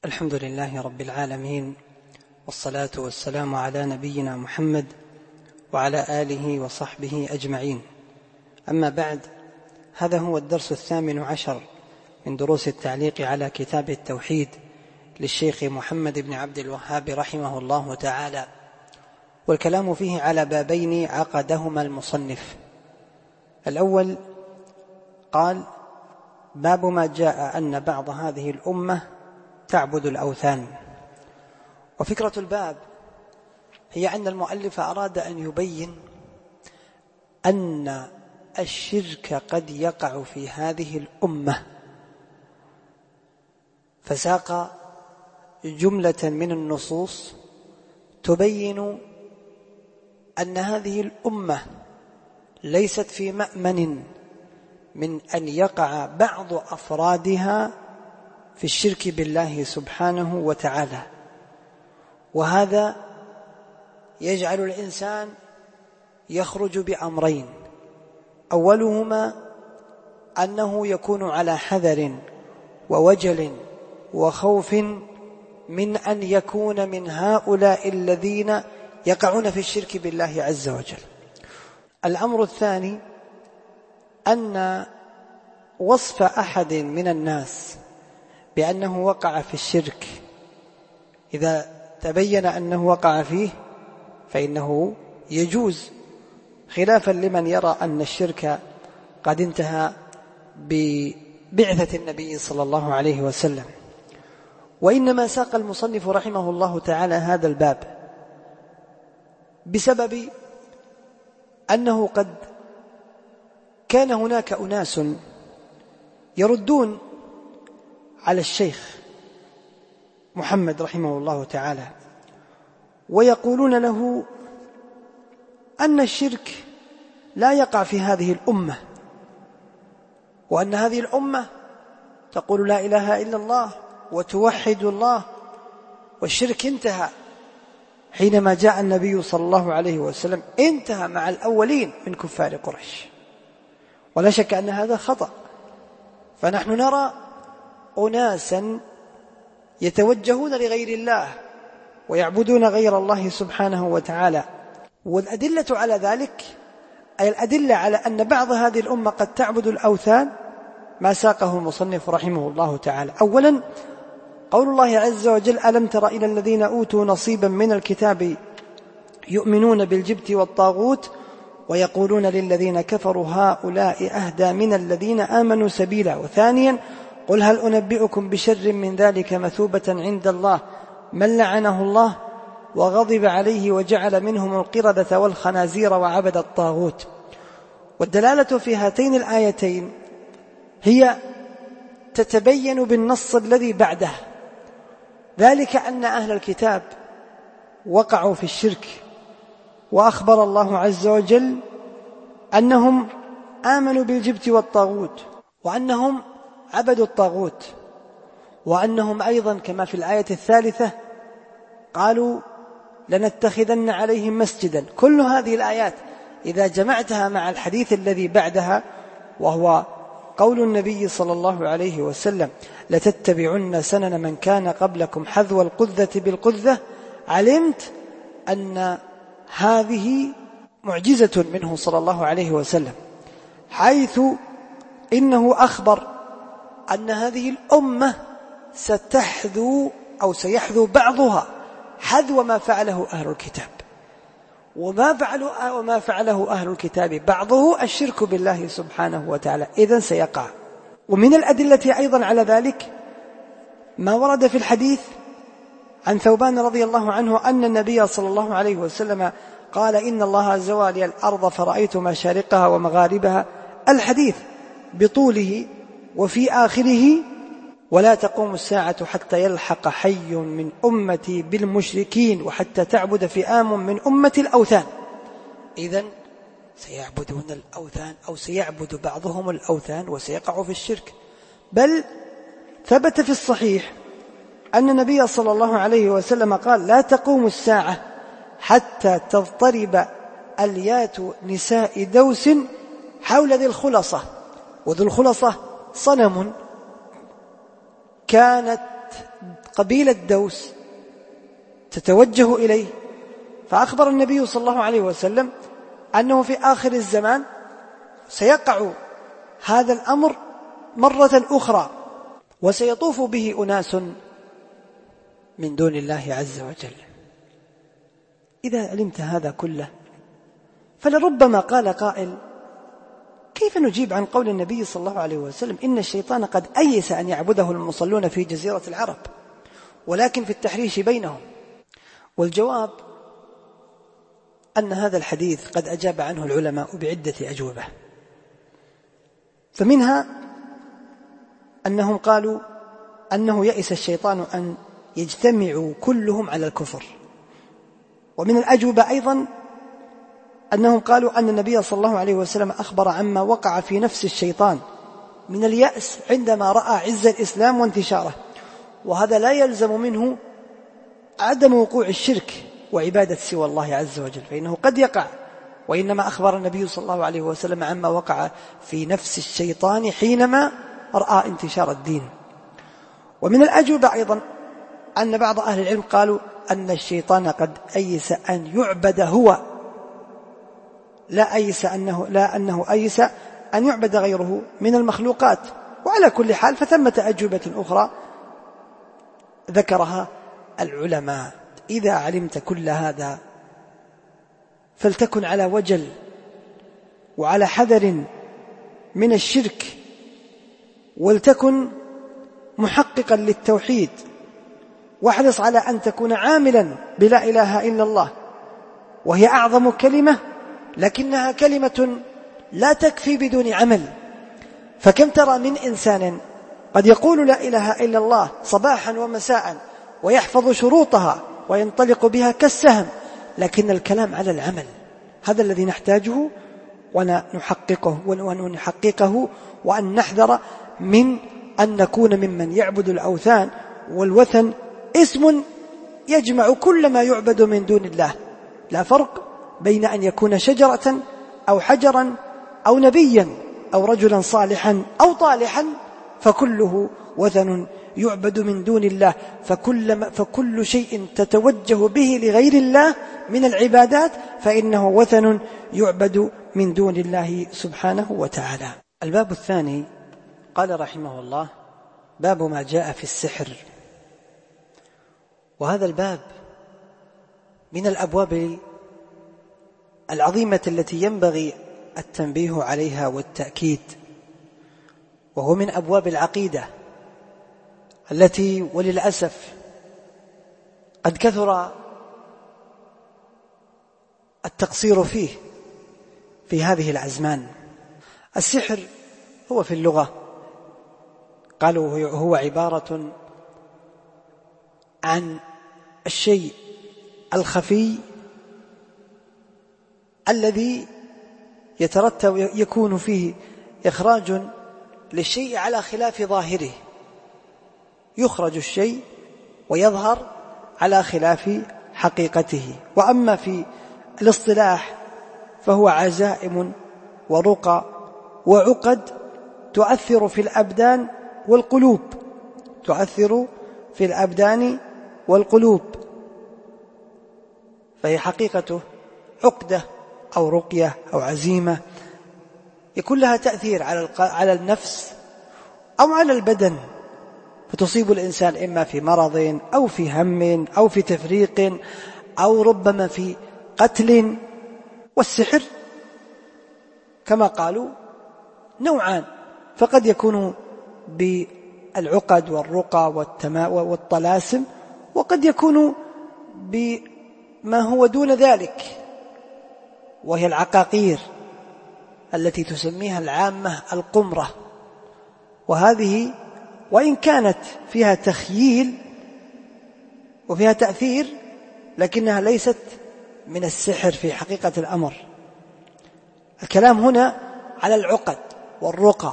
الحمد لله رب العالمين، والصلاة والسلام على نبينا محمد وعلى آله وصحبه أجمعين. أما بعد، هذا هو الدرس 18 من دروس التعليق على كتاب التوحيد للشيخ محمد بن عبد الوهاب رحمه الله تعالى، والكلام فيه على بابين عقدهما المصنف. الأول قال: باب ما جاء أن بعض هذه الأمة تعبد الأوثان. وفكرة الباب هي أن المؤلف أراد أن يبين أن الشرك قد يقع في هذه الأمة، فساق جملة من النصوص تبين أن هذه الأمة ليست في مأمن من أن يقع بعض أفرادها في الشرك بالله سبحانه وتعالى، وهذا يجعل الإنسان يخرج بأمرين: أولهما أنه يكون على حذر ووجل وخوف من أن يكون من هؤلاء الذين يقعون في الشرك بالله عز وجل. الأمر الثاني أن وصف أحد من الناس بأنه وقع في الشرك إذا تبين أنه وقع فيه فإنه يجوز، خلافا لمن يرى أن الشرك قد انتهى ببعثة النبي صلى الله عليه وسلم. وإنما ساق المصنف رحمه الله تعالى هذا الباب بسبب أنه قد كان هناك أناس يردون على الشيخ محمد رحمه الله تعالى ويقولون له أن الشرك لا يقع في هذه الأمة، وأن هذه الأمة تقول لا إله إلا الله وتوحد الله، والشرك انتهى حينما جاء النبي صلى الله عليه وسلم، انتهى مع الأولين من كفار قريش. ولا شك أن هذا خطأ، فنحن نرى أناسا يتوجهون لغير الله ويعبدون غير الله سبحانه وتعالى. والأدلة على ذلك أي الأدلة على أن بعض هذه الأمة قد تعبد الأوثان ما ساقه المصنف رحمه الله تعالى. أولا قول الله عز وجل: ألم تر إلى الذين أوتوا نصيبا من الكتاب يؤمنون بالجبت والطاغوت ويقولون للذين كفروا هؤلاء أهدى من الذين آمنوا سبيلا. وثانيا: قل هل أنبئكم بشر من ذلك مثوبة عند الله من لعنه الله وغضب عليه وجعل منهم القردة والخنازير وعبد الطاغوت. والدلالة في هاتين الآيتين هي تتبين بالنص الذي بعده، ذلك أن أهل الكتاب وقعوا في الشرك، وأخبر الله عز وجل أنهم آمنوا بالجبت والطاغوت، وأنهم عبدوا الطاغوت، وأنهم أيضا كما في الآية الثالثة قالوا لنتخذن عليهم مسجدا. كل هذه الآيات إذا جمعتها مع الحديث الذي بعدها وهو قول النبي صلى الله عليه وسلم: لتتبعن سنن من كان قبلكم حذو القذة بالقذة، علمت أن هذه معجزة منه صلى الله عليه وسلم، حيث إنه أخبر أن هذه الأمة ستحذو أو سيحذو بعضها حذو ما فعله أهل الكتاب، وما فعله أهل الكتاب بعضه الشرك بالله سبحانه وتعالى، إذن سيقع. ومن الأدلة أيضا على ذلك ما ورد في الحديث عن ثوبان رضي الله عنه أن النبي صلى الله عليه وسلم قال: إن الله زوالي الأرض فرأيت مشارقها ومغاربها، الحديث بطوله، وفي آخره: ولا تقوم الساعة حتى يلحق حي من أمتي بالمشركين وحتى تعبد فئام من أمة الأوثان. إذن سيعبدون الأوثان أو سيعبد بعضهم الأوثان وسيقع في الشرك. بل ثبت في الصحيح أن النبي صلى الله عليه وسلم قال: لا تقوم الساعة حتى تضطرب أليات نساء دوس حول ذي الخلصة. وذو الخلصة صنم كانت قبيلة دوس تتوجه إليه، فأخبر النبي صلى الله عليه وسلم أنه في آخر الزمان سيقع هذا الأمر مرة أخرى، وسيطوف به أناس من دون الله عز وجل. إذا علمت هذا كله فلربما قال قائل: كيف نجيب عن قول النبي صلى الله عليه وسلم إن الشيطان قد أيس أن يعبده المصلون في جزيرة العرب ولكن في التحريش بينهم؟ والجواب أن هذا الحديث قد أجاب عنه العلماء بعدة أجوبة، فمنها أنهم قالوا أنه يئس الشيطان أن يجتمعوا كلهم على الكفر، ومن الأجوبة أيضا أنهم قالوا أن النبي صلى الله عليه وسلم أخبر عما وقع في نفس الشيطان من اليأس عندما رأى عز الإسلام وانتشاره، وهذا لا يلزم منه عدم وقوع الشرك وعبادة سوى الله عز وجل، فإنه قد يقع، وإنما أخبر النبي صلى الله عليه وسلم عما وقع في نفس الشيطان حينما رأى انتشار الدين. ومن الأجوبة أيضا أن بعض أهل العلم قالوا أن الشيطان قد أيس أن يعبد هو، لا أنه أيس أن يعبد غيره من المخلوقات. وعلى كل حال فثمة أجوبة أخرى ذكرها العلماء. إذا علمت كل هذا فلتكن على وجل وعلى حذر من الشرك، ولتكن محققا للتوحيد، واحرص على أن تكون عاملا بلا إله إلا الله، وهي أعظم كلمة، لكنها كلمة لا تكفي بدون عمل. فكم ترى من إنسان قد يقول لا إله إلا الله صباحا ومساء ويحفظ شروطها وينطلق بها كالسهم، لكن الكلام على العمل هذا الذي نحتاجه ونحققه، وأن نحذر من أن نكون ممن يعبد الأوثان. والوثن اسم يجمع كل ما يعبد من دون الله، لا فرق بين أن يكون شجرة أو حجرا أو نبيا أو رجلا صالحا أو طالحا، فكله وثن يعبد من دون الله. فكل شيء تتوجه به لغير الله من العبادات فإنه وثن يعبد من دون الله سبحانه وتعالى. الباب الثاني قال رحمه الله: باب ما جاء في السحر. وهذا الباب من الأبواب العظيمة التي ينبغي التنبيه عليها والتأكيد، وهو من أبواب العقيدة التي وللأسف قد كثر التقصير فيه في هذه الأزمان. السحر هو في اللغة قالوا هو عبارة عن الشيء الخفي الذي يترتب يكون فيه إخراج للشيء على خلاف ظاهره، يخرج الشيء ويظهر على خلاف حقيقته. وأما في الاصطلاح فهو عزائم ورقى وعقد تؤثر في الأبدان والقلوب، تؤثر في الأبدان والقلوب، فهي حقيقته عقدة أو رقية أو عزيمة يكون لها تأثير على النفس أو على البدن، فتصيب الإنسان إما في مرض أو في هم أو في تفريق أو ربما في قتل. والسحر كما قالوا نوعان، فقد يكون بالعقد والرقى والطلاسم، وقد يكون بما هو دون ذلك، وهي العقاقير التي تسميها العامة القمرة. وهذه وإن كانت فيها تخييل وفيها تأثير لكنها ليست من السحر في حقيقة الأمر. الكلام هنا على العقد والرقى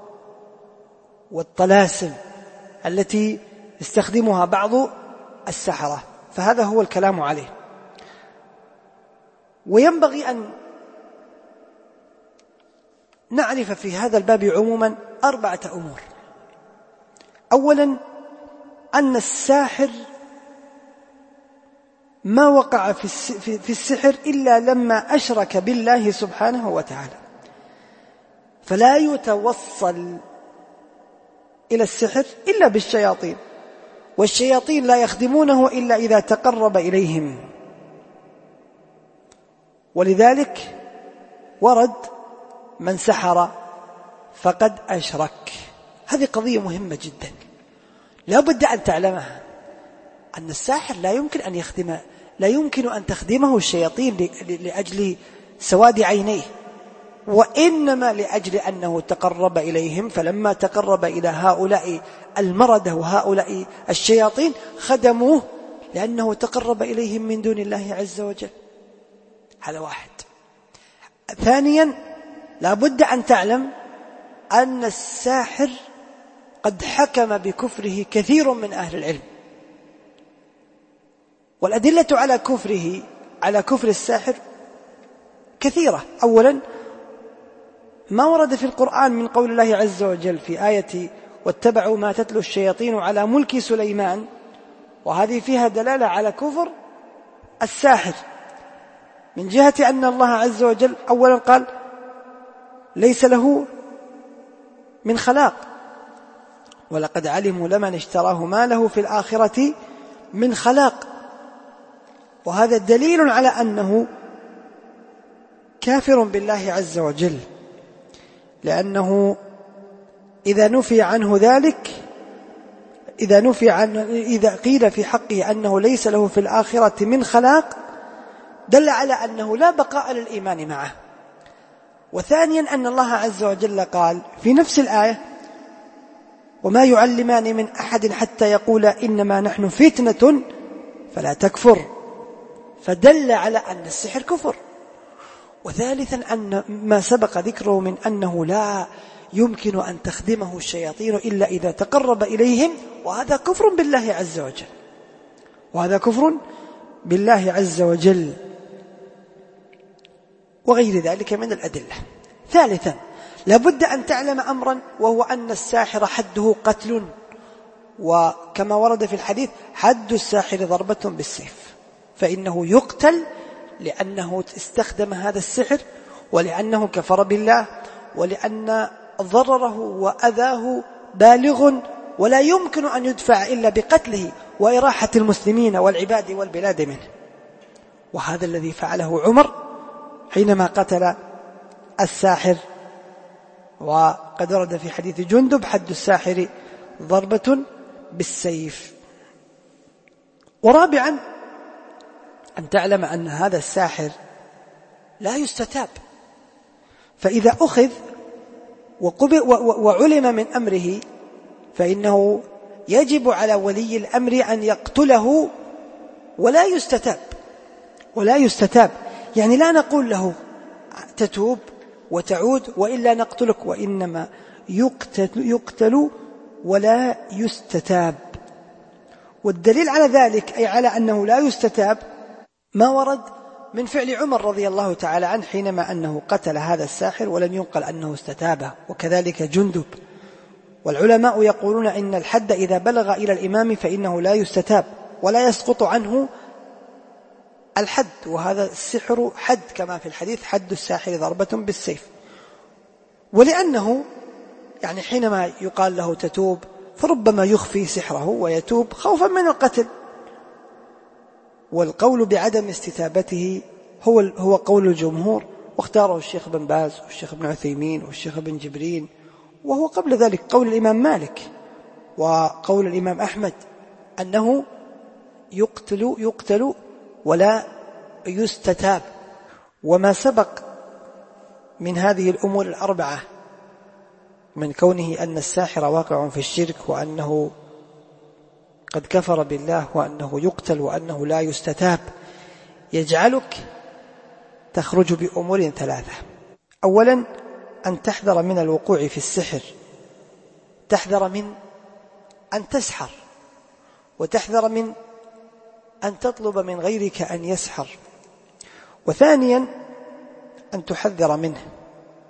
والطلاسم التي يستخدمها بعض السحرة، فهذا هو الكلام عليه. وينبغي أن نعرف في هذا الباب عموما 4 أمور. أولا أن الساحر ما وقع في السحر إلا لما أشرك بالله سبحانه وتعالى، فلا يتوصل إلى السحر إلا بالشياطين، والشياطين لا يخدمونه إلا إذا تقرب إليهم. ولذلك ورد من سحر فقد أشرك. هذه قضية مهمة جدا لا بد أن تعلمها، أن الساحر لا يمكن أن تخدمه الشياطين لأجل سواد عينيه، وإنما لأجل أنه تقرب إليهم، فلما تقرب إلى هؤلاء المردة وهؤلاء الشياطين خدموه لأنه تقرب إليهم من دون الله عز وجل. هذا واحد. ثانيا لا بد أن تعلم أن الساحر قد حكم بكفره كثير من أهل العلم، والأدلة على كفر الساحر كثيرة. أولا ما ورد في القرآن من قول الله عز وجل في آية واتبعوا ما تتلو الشياطين على ملك سليمان، وهذه فيها دلالة على كفر الساحر، من جهة أن الله عز وجل أولا قال ليس له من خلاق، ولقد علموا لمن اشتراه ما له في الآخرة من خلاق، وهذا دليل على أنه كافر بالله عز وجل، لأنه إذا نفي عنه ذلك، إذا قيل في حقه أنه ليس له في الآخرة من خلاق دل على أنه لا بقاء للإيمان معه. وثانيا أن الله عز وجل قال في نفس الآية وما يعلمان من أحد حتى يقولا إنما نحن فتنة فلا تكفر، فدل على أن السحر كفر. وثالثا أن ما سبق ذكره من أنه لا يمكن أن تخدمه الشياطين إلا إذا تقرب إليهم، وهذا كفر بالله عز وجل، وغير ذلك من الأدلة. ثالثا لابد أن تعلم أمرا، وهو أن الساحر حده قتل، وكما ورد في الحديث حد الساحر ضربة بالسيف، فإنه يقتل لأنه استخدم هذا السحر، ولأنه كفر بالله، ولأن ضرره وأذاه بالغ ولا يمكن أن يدفع إلا بقتله وإراحة المسلمين والعباد والبلاد منه. وهذا الذي فعله عمر حينما قتل الساحر، وقد ورد في حديث جندب حد الساحر ضربة بالسيف. ورابعا أن تعلم أن هذا الساحر لا يستتاب، فإذا أخذ وعلم من أمره فإنه يجب على ولي الأمر أن يقتله ولا يستتاب. يعني لا نقول له تتوب وتعود وإلا نقتلك، وإنما يقتل ولا يستتاب. والدليل على ذلك أي على أنه لا يستتاب ما ورد من فعل عمر رضي الله تعالى عنه حينما أنه قتل هذا الساحر ولم ينقل أنه استتابه، وكذلك جندب. والعلماء يقولون إن الحد إذا بلغ إلى الإمام فإنه لا يستتاب ولا يسقط عنه الحد، وهذا السحر حد كما في الحديث حد الساحر ضربة بالسيف. ولأنه يعني حينما يقال له تتوب فربما يخفي سحره ويتوب خوفا من القتل، والقول بعدم استتابته هو قول الجمهور، واختاره الشيخ بن باز والشيخ بن عثيمين والشيخ بن جبرين، وهو قبل ذلك قول الإمام مالك وقول الإمام أحمد أنه يقتل ولا يستتاب. وما سبق من هذه الأمور الأربعة من كونه أن الساحر واقع في الشرك، وأنه قد كفر بالله، وأنه يقتل، وأنه لا يستتاب، يجعلك تخرج بأمور ثلاثة. أولا أن تحذر من الوقوع في السحر، تحذر من أن تسحر، وتحذر من أن تطلب من غيرك أن يسحر. وثانيا أن تحذر منه،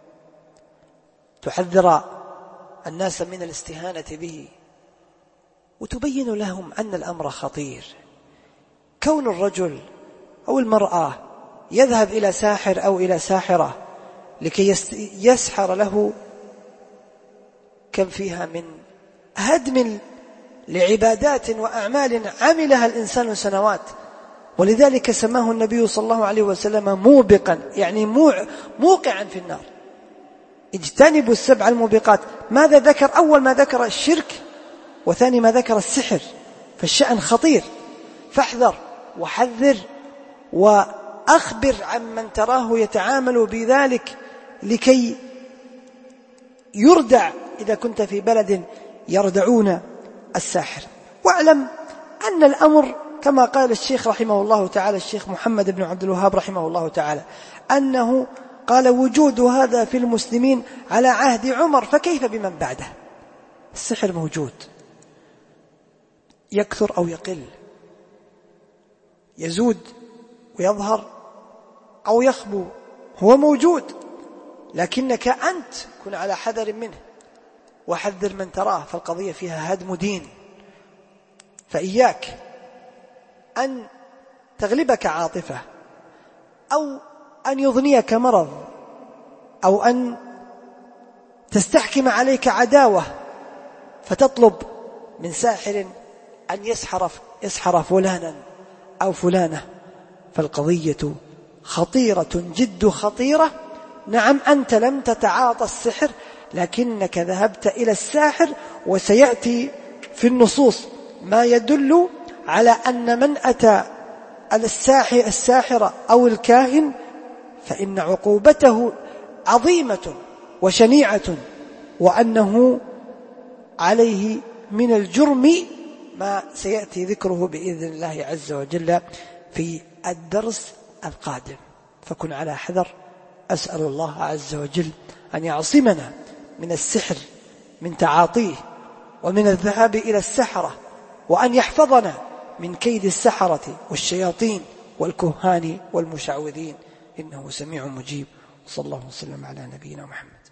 تحذر الناس من الاستهانة به وتبين لهم أن الأمر خطير. كون الرجل أو المرأة يذهب إلى ساحر أو إلى ساحرة لكي يسحر له، كم فيها من هدم لعبادات وأعمال عملها الإنسان سنوات. ولذلك سماه النبي صلى الله عليه وسلم موبقا، يعني موقعا في النار. اجتنبوا السبع الموبقات. ماذا ذكر؟ أول ما ذكر الشرك، وثاني ما ذكر السحر. فالشأن خطير، فاحذر وحذر وأخبر عن من تراه يتعامل بذلك لكي يردع إذا كنت في بلد يردعون الساحر. واعلم أن الأمر كما قال الشيخ رحمه الله تعالى، الشيخ محمد بن عبد الوهاب رحمه الله تعالى، أنه قال وجود هذا في المسلمين على عهد عمر، فكيف بمن بعده؟ السحر موجود، يكثر أو يقل، يزود ويظهر أو يخبو، هو موجود، لكنك أنت كن على حذر منه وحذر من تراه، فالقضية فيها هدم دين. فإياك أن تغلبك عاطفة، أو أن يضنيك مرض، أو أن تستحكم عليك عداوة فتطلب من ساحر أن يسحر فلانا أو فلانة. فالقضية خطيرة جد خطيرة. نعم أنت لم تتعاطى السحر، لكنك ذهبت إلى الساحر، وسيأتي في النصوص ما يدل على أن من أتى الساحر أو الكاهن فإن عقوبته عظيمة وشنيعة، وأنه عليه من الجرم ما سيأتي ذكره بإذن الله عز وجل في الدرس القادم. فكن على حذر. أسأل الله عز وجل أن يعصمنا من السحر، من تعاطيه، ومن الذهاب إلى السحرة، وأن يحفظنا من كيد السحرة والشياطين والكهان والمشعوذين، إنه سميع مجيب. صلى الله وسلم على نبينا محمد.